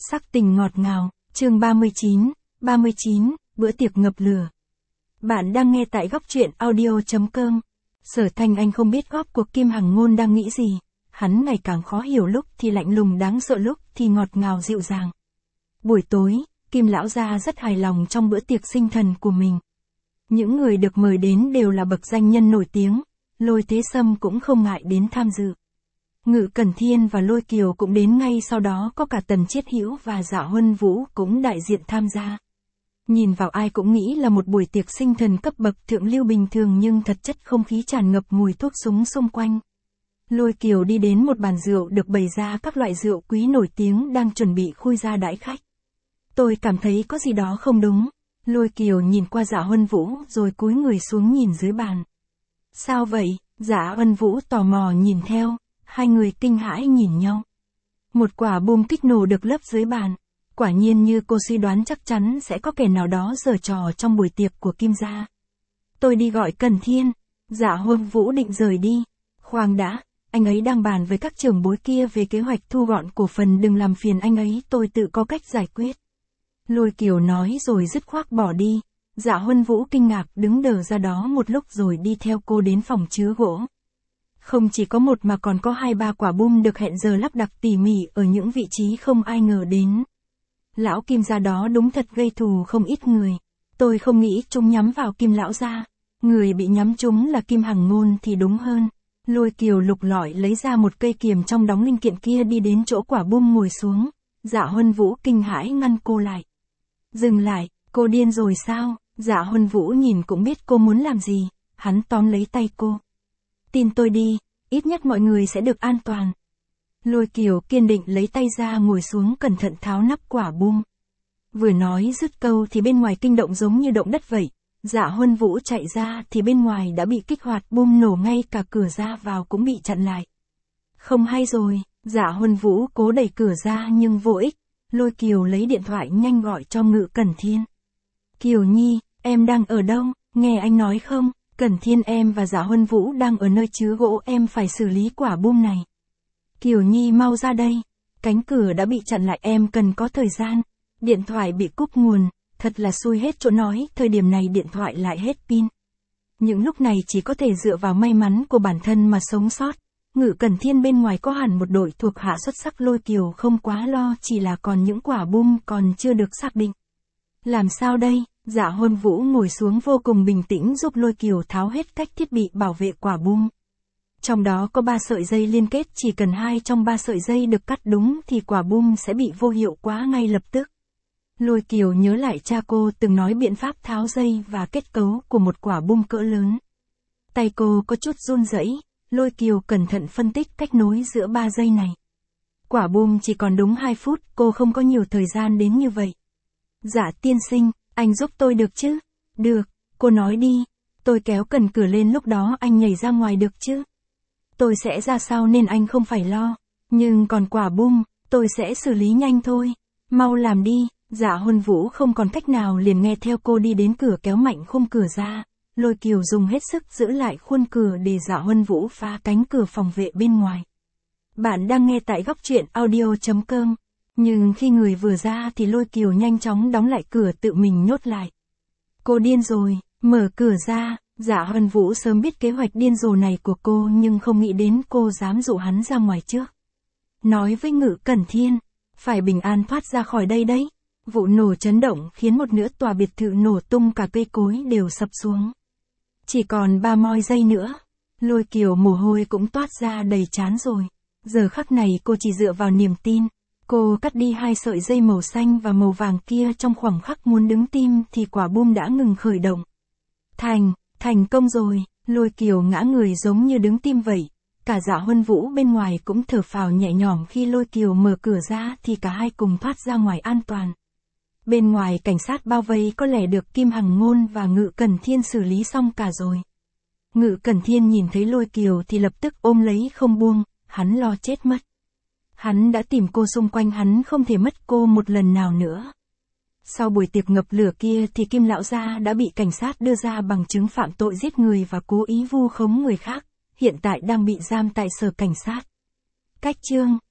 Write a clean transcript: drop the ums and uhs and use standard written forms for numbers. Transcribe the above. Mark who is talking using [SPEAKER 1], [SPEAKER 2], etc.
[SPEAKER 1] Sắc tình ngọt ngào, chương 39, bữa tiệc ngập lửa. Bạn đang nghe tại góc truyện audio.com. Sở Thanh Anh không biết góp cuộc Kim Hằng Ngôn đang nghĩ gì. Hắn ngày càng khó hiểu, lúc thì lạnh lùng đáng sợ, lúc thì ngọt ngào dịu dàng. Buổi tối, Kim lão gia rất hài lòng trong bữa tiệc sinh thần của mình. Những người được mời đến đều là bậc danh nhân nổi tiếng, Lôi Thế Sâm cũng không ngại đến tham dự. Ngự Cẩn Thiên và Lôi Kiều cũng đến ngay sau đó, có cả Tần Chiết Hữu và Dạ Huân Vũ cũng đại diện tham gia. Nhìn vào ai cũng nghĩ là một buổi tiệc sinh thần cấp bậc thượng lưu bình thường, nhưng thật chất không khí tràn ngập mùi thuốc súng xung quanh. Lôi Kiều đi đến một bàn rượu được bày ra các loại rượu quý nổi tiếng đang chuẩn bị khui ra đãi khách. Tôi cảm thấy có gì đó không đúng. Lôi Kiều nhìn qua Dạ Huân Vũ rồi cúi người xuống nhìn dưới bàn. Sao vậy? Dạ Huân Vũ tò mò nhìn theo. Hai người kinh hãi nhìn nhau. Một quả bom kích nổ được lấp dưới bàn. Quả nhiên như cô suy đoán, chắc chắn sẽ có kẻ nào đó giở trò trong buổi tiệc của Kim gia. Tôi đi gọi Cẩn Thiên. Dạ Huân Vũ định rời đi. Khoan đã, anh ấy đang bàn với các trưởng bối kia về kế hoạch thu gọn cổ phần, đừng làm phiền anh ấy, tôi tự có cách giải quyết. Lôi Kiều nói rồi dứt khoát bỏ đi. Dạ Huân Vũ kinh ngạc đứng đờ ra đó một lúc rồi đi theo cô đến phòng chứa gỗ. Không chỉ có một mà còn có 2-3 quả bom được hẹn giờ lắp đặt tỉ mỉ ở những vị trí không ai ngờ đến. Lão Kim gia đó đúng thật gây thù không ít người. Tôi không nghĩ chúng nhắm vào Kim lão gia. Người bị nhắm trúng là Kim Hằng Ngôn thì đúng hơn. Lôi Kiều lục lọi lấy ra một cây kiềm trong đống linh kiện kia, đi đến chỗ quả bom ngồi xuống. Dạ Huân Vũ kinh hãi ngăn cô lại. Dừng lại, cô điên rồi sao? Dạ Huân Vũ nhìn cũng biết cô muốn làm gì. Hắn tóm lấy tay cô. Tin tôi đi, ít nhất mọi người sẽ được an toàn. Lôi Kiều kiên định lấy tay ra ngồi xuống, cẩn thận tháo nắp quả bom. Vừa nói dứt câu thì bên ngoài kinh động giống như động đất vậy. Dạ Huân Vũ chạy ra thì bên ngoài đã bị kích hoạt, bom nổ, ngay cả cửa ra vào cũng bị chặn lại. Không hay rồi, Dạ Huân Vũ cố đẩy cửa ra nhưng vô ích. Lôi Kiều lấy điện thoại nhanh gọi cho Ngự Cẩn Thiên. Kiều Nhi, em đang ở đâu, nghe anh nói không? Cẩn Thiên, em và Dạ Huân Vũ đang ở nơi chứa gỗ, em phải xử lý quả bom này. Kiều Nhi mau ra đây. Cánh cửa đã bị chặn lại, em cần có thời gian. Điện thoại bị cúp nguồn, thật là xui hết chỗ nói, thời điểm này điện thoại lại hết pin. Những lúc này chỉ có thể dựa vào may mắn của bản thân mà sống sót. Ngự Cẩn Thiên bên ngoài có hẳn một đội thuộc hạ xuất sắc, Lôi Kiều không quá lo, chỉ là còn những quả bom còn chưa được xác định. Làm sao đây? Dạ Huân Vũ ngồi xuống vô cùng bình tĩnh giúp Lôi Kiều tháo hết các thiết bị bảo vệ quả bom. Trong đó có 3 sợi dây liên kết, chỉ cần 2 trong 3 sợi dây được cắt đúng thì quả bom sẽ bị vô hiệu hóa ngay lập tức. Lôi Kiều nhớ lại cha cô từng nói biện pháp tháo dây và kết cấu của một quả bom cỡ lớn. Tay cô có chút run rẩy. Lôi Kiều cẩn thận phân tích cách nối giữa 3 dây này. Quả bom chỉ còn đúng 2 phút, cô không có nhiều thời gian đến như vậy. Dạ tiên sinh, anh giúp tôi được chứ? Được, cô nói đi. Tôi kéo cần cửa lên, lúc đó anh nhảy ra ngoài được chứ? Tôi sẽ ra sau nên anh không phải lo. Nhưng còn quả bom, tôi sẽ xử lý nhanh thôi. Mau làm đi. Dạ Huân Vũ không còn cách nào liền nghe theo cô đi đến cửa, kéo mạnh khung cửa ra. Lôi Kiều dùng hết sức giữ lại khuôn cửa để Dạ Huân Vũ phá cánh cửa phòng vệ bên ngoài. Bạn đang nghe tại góc truyện audio.com. Nhưng khi người vừa ra thì Lôi Kiều nhanh chóng đóng lại cửa, tự mình nhốt lại. Cô điên rồi, mở cửa ra. Dạ Huân Vũ sớm biết kế hoạch điên rồ này của cô nhưng không nghĩ đến cô dám dụ hắn ra ngoài trước. Nói với Ngự Cẩn Thiên, phải bình an thoát ra khỏi đây đấy. Vụ nổ chấn động khiến một nửa tòa biệt thự nổ tung, cả cây cối đều sập xuống. Chỉ còn 3 moi giây nữa. Lôi Kiều mồ hôi cũng toát ra đầy trán rồi. Giờ khắc này cô chỉ dựa vào niềm tin. Cô cắt đi 2 sợi dây màu xanh và màu vàng kia, trong khoảnh khắc muốn đứng tim thì quả bom đã ngừng khởi động. Thành công rồi. Lôi Kiều ngã người giống như đứng tim vậy. Cả Dạ Huân Vũ bên ngoài cũng thở phào nhẹ nhõm khi Lôi Kiều mở cửa ra thì cả hai cùng thoát ra ngoài an toàn. Bên ngoài cảnh sát bao vây, có lẽ được Kim Hằng Ngôn và Ngự Cẩn Thiên xử lý xong cả rồi. Ngự Cẩn Thiên nhìn thấy Lôi Kiều thì lập tức ôm lấy không buông, hắn lo chết mất. Hắn đã tìm cô xung quanh, hắn không thể mất cô một lần nào nữa. Sau buổi tiệc ngập lửa kia thì Kim lão gia đã bị cảnh sát đưa ra bằng chứng phạm tội giết người và cố ý vu khống người khác, hiện tại đang bị giam tại sở cảnh sát. Cách chương